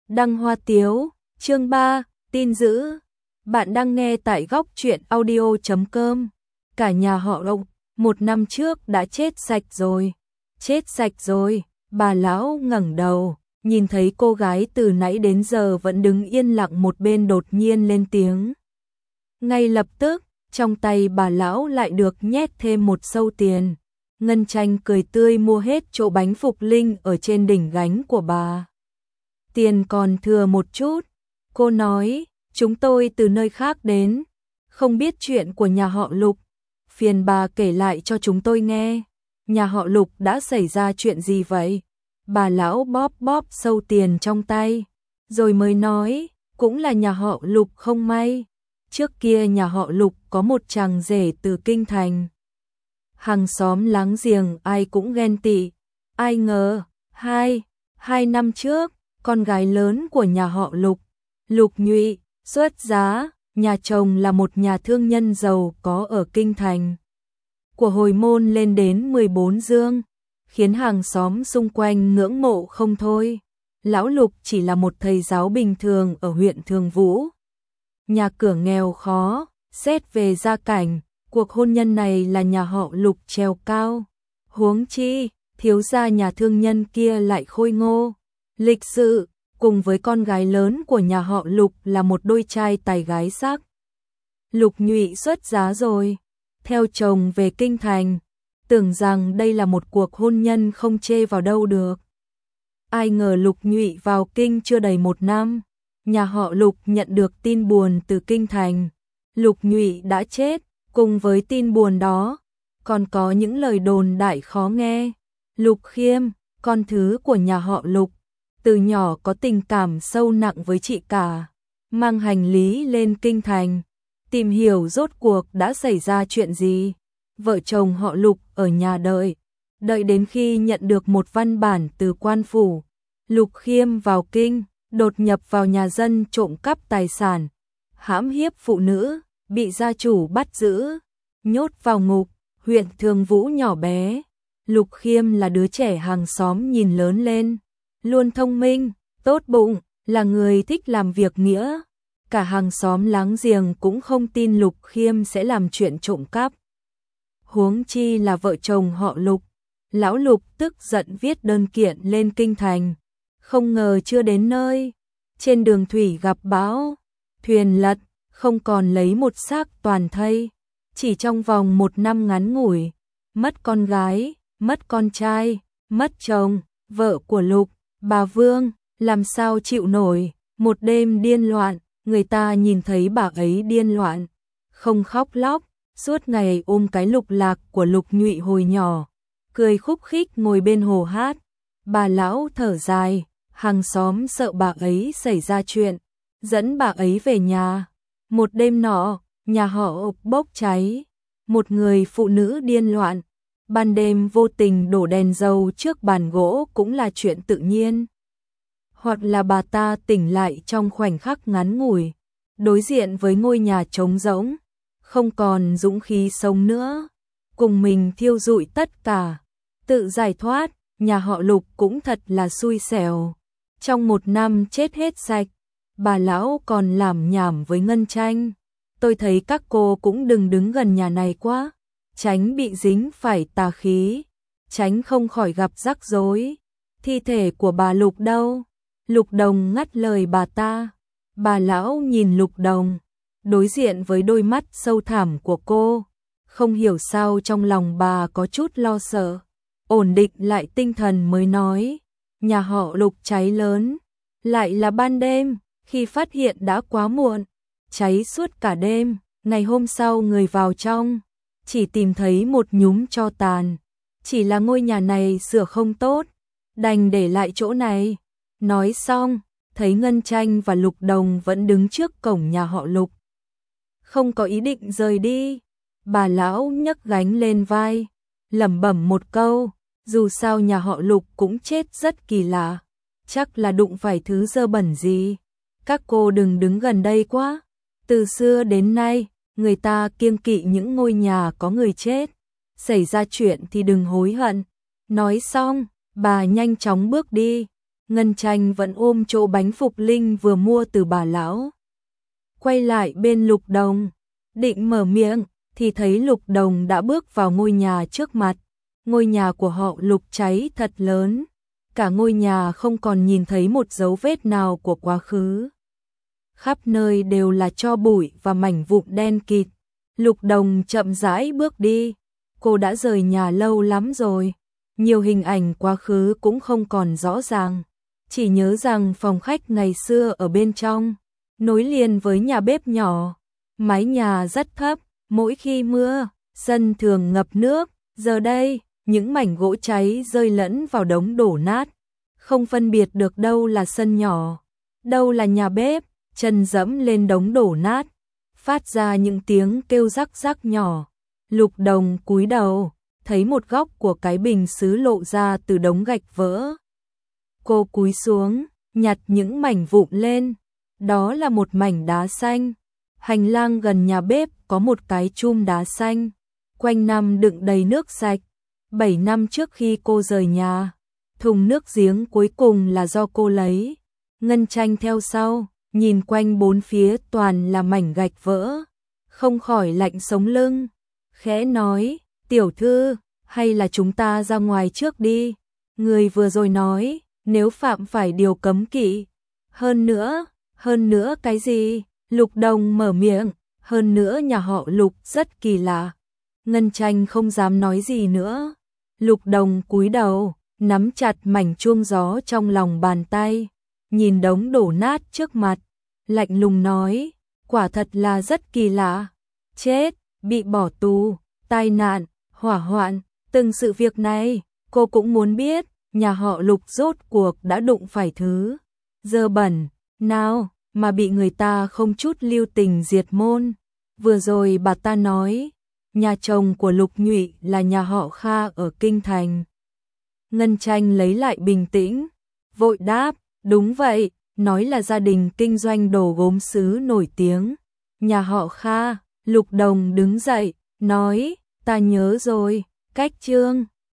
Đăng Hoa Tiếu, chương 3, tin dữ. Bạn đang nghe tại góc truyện audio.com. Cả nhà họ Lục, 1 năm trước đã chết sạch rồi. Chết sạch rồi, bà lão ngẩng đầu, nhìn thấy cô gái từ nãy đến giờ vẫn đứng yên lặng một bên đột nhiên lên tiếng. Ngay lập tức, trong tay bà lão lại được nhét thêm một xâu tiền. Ngân Tranh cười tươi mua hết chỗ bánh phục linh ở trên đỉnh gánh của bà. Tiền còn thừa một chút, cô nói, chúng tôi từ nơi khác đến, không biết chuyện của nhà họ Lục, phiền bà kể lại cho chúng tôi nghe, nhà họ Lục đã xảy ra chuyện gì vậy? Bà lão bóp bóp xâu tiền trong tay, rồi mới nói, cũng là nhà họ Lục không may, trước kia nhà họ Lục có một chàng rể từ kinh thành. Hàng xóm láng giềng ai cũng ghen tị, ai ngờ, hai năm trước, con gái lớn của nhà họ Lục, Lục Nhụy, xuất giá, nhà chồng là một nhà thương nhân giàu có ở kinh thành. Của hồi môn lên đến 14 dương, khiến hàng xóm xung quanh ngưỡng mộ không thôi. Lão Lục chỉ là một thầy giáo bình thường ở huyện Thường Vũ. Nhà cửa nghèo khó, xét về gia cảnh, cuộc hôn nhân này là nhà họ Lục trèo cao. Huống chi, thiếu gia nhà thương nhân kia lại khôi ngô, lịch sự, cùng với con gái lớn của nhà họ Lục là một đôi trai tài gái sắc. Lục Nhụy xuất giá rồi, theo chồng về kinh thành, tưởng rằng đây là một cuộc hôn nhân không chê vào đâu được. Ai ngờ Lục Nhụy vào kinh chưa đầy 1 năm, nhà họ Lục nhận được tin buồn từ kinh thành. Lục Nhụy đã chết, cùng với tin buồn đó, còn có những lời đồn đại khó nghe. Lục Khiêm, con thứ của nhà họ Lục, từ nhỏ có tình cảm sâu nặng với chị cả, mang hành lý lên kinh thành, tìm hiểu rốt cuộc đã xảy ra chuyện gì. Vợ chồng họ Lục ở nhà đợi đến khi nhận được một văn bản từ quan phủ. Lục Khiêm vào kinh, đột nhập vào nhà dân trộm cắp tài sản, hãm hiếp phụ nữ, bị gia chủ bắt giữ, nhốt vào ngục. Huyện Thường Vũ nhỏ bé, Lục Khiêm là đứa trẻ hàng xóm nhìn lớn lên, luôn thông minh, tốt bụng, là người thích làm việc nghĩa. Cả hàng xóm láng giềng cũng không tin Lục Khiêm sẽ làm chuyện trộm cắp. Huống chi là vợ chồng họ Lục. Lão Lục tức giận viết đơn kiện lên kinh thành, không ngờ chưa đến nơi, trên đường thủy gặp bão, thuyền lật, không còn lấy một xác toàn thây. Chỉ trong vòng 1 năm ngắn ngủi, mất con gái, mất con trai, mất chồng, vợ của Lục, bà Vương, làm sao chịu nổi. Một đêm điên loạn, người ta nhìn thấy bà ấy điên loạn, không khóc lóc, suốt ngày ôm cái lục lạc của Lục Nhụy hồi nhỏ, cười khúc khích ngồi bên hồ hát. Bà lão thở dài, hàng xóm sợ bà ấy xảy ra chuyện, dẫn bà ấy về nhà. Một đêm nọ, nhà họ bốc cháy, một người phụ nữ điên loạn, ban đêm vô tình đổ đèn dầu trước bàn gỗ cũng là chuyện tự nhiên. Hoặc là bà ta tỉnh lại trong khoảnh khắc ngắn ngủi, đối diện với ngôi nhà trống rỗng, không còn dũng khí sống nữa, cùng mình thiêu rụi tất cả, tự giải thoát. Nhà họ Lục cũng thật là xui xẻo, trong 1 năm chết hết sạch. Bà lão còn lảm nhảm với Ngân Tranh, tôi thấy các cô cũng đừng đứng gần nhà này quá, tránh bị dính phải tà khí, tránh không khỏi gặp rắc rối. Thi thể của bà Lục đâu? Lục Đồng ngắt lời bà ta. Bà lão nhìn Lục Đồng, đối diện với đôi mắt sâu thẳm của cô, không hiểu sao trong lòng bà có chút lo sợ. Ổn định lại tinh thần mới nói, nhà họ Lục cháy lớn, lại là ban đêm, khi phát hiện đã quá muộn, cháy suốt cả đêm. Ngày hôm sau người vào trong, chỉ tìm thấy một nhúm tro tàn, chỉ là ngôi nhà này sửa không tốt, đành để lại chỗ này. Nói xong, thấy Ngân Tranh và Lục Đồng vẫn đứng trước cổng nhà họ Lục, không có ý định rời đi. Bà lão nhấc gánh lên vai, lẩm bẩm một câu, dù sao nhà họ Lục cũng chết rất kỳ lạ, chắc là đụng phải thứ dơ bẩn gì. Các cô đừng đứng gần đây quá, từ xưa đến nay, người ta kiêng kỵ những ngôi nhà có người chết, xảy ra chuyện thì đừng hối hận. Nói xong, bà nhanh chóng bước đi. Ngân Tranh vẫn ôm chỗ bánh Phục Linh vừa mua từ bà lão. Quay lại bên Lục Đồng, định mở miệng, thì thấy Lục Đồng đã bước vào ngôi nhà trước mặt. Ngôi nhà của họ Lục cháy thật lớn. Cả ngôi nhà không còn nhìn thấy một dấu vết nào của quá khứ. Khắp nơi đều là tro bụi và mảnh vụn đen kịt. Lục Đồng chậm rãi bước đi. Cô đã rời nhà lâu lắm rồi. Nhiều hình ảnh quá khứ cũng không còn rõ ràng. Chỉ nhớ rằng phòng khách ngày xưa ở bên trong, nối liền với nhà bếp nhỏ. Mái nhà rất thấp, mỗi khi mưa, sân thường ngập nước. Giờ đây, những mảnh gỗ cháy rơi lẫn vào đống đổ nát. Không phân biệt được đâu là sân nhỏ, đâu là nhà bếp. Chân dẫm lên đống đổ nát, phát ra những tiếng kêu rắc rắc nhỏ. Lục Đồng cúi đầu, thấy một góc của cái bình sứ lộ ra từ đống gạch vỡ. Cô cúi xuống, nhặt những mảnh vụn lên. Đó là một mảnh đá xanh. Hành lang gần nhà bếp có một cái chum đá xanh, quanh năm đựng đầy nước sạch. 7 năm trước khi cô rời nhà, thùng nước giếng cuối cùng là do cô lấy. Ngân Tranh theo sau, nhìn quanh bốn phía toàn là mảnh gạch vỡ, không khỏi lạnh sống lưng. Khẽ nói, tiểu thư, hay là chúng ta ra ngoài trước đi. Người vừa rồi nói, nếu phạm phải điều cấm kỵ. Hơn nữa cái gì? Lục Đồng mở miệng, hơn nữa nhà họ Lục rất kỳ lạ. Ngân Tranh không dám nói gì nữa. Lục Đồng cúi đầu, nắm chặt mảnh chuông gió trong lòng bàn tay, nhìn đống đổ nát trước mặt, lạnh lùng nói, quả thật là rất kỳ lạ. Chết, bị bỏ tù, tai nạn, hỏa hoạn, từng sự việc này, cô cũng muốn biết, nhà họ Lục rốt cuộc đã đụng phải thứ dơ bẩn nào mà bị người ta không chút lưu tình diệt môn. Vừa rồi bà ta nói, nhà chồng của Lục Nhụy là nhà họ Kha ở Kinh Thành. Ngân Tranh lấy lại bình tĩnh, vội đáp, đúng vậy, nói là gia đình kinh doanh đồ gốm sứ nổi tiếng. Nhà họ Kha. Lục Đồng đứng dậy, nói, ta nhớ rồi, cách chương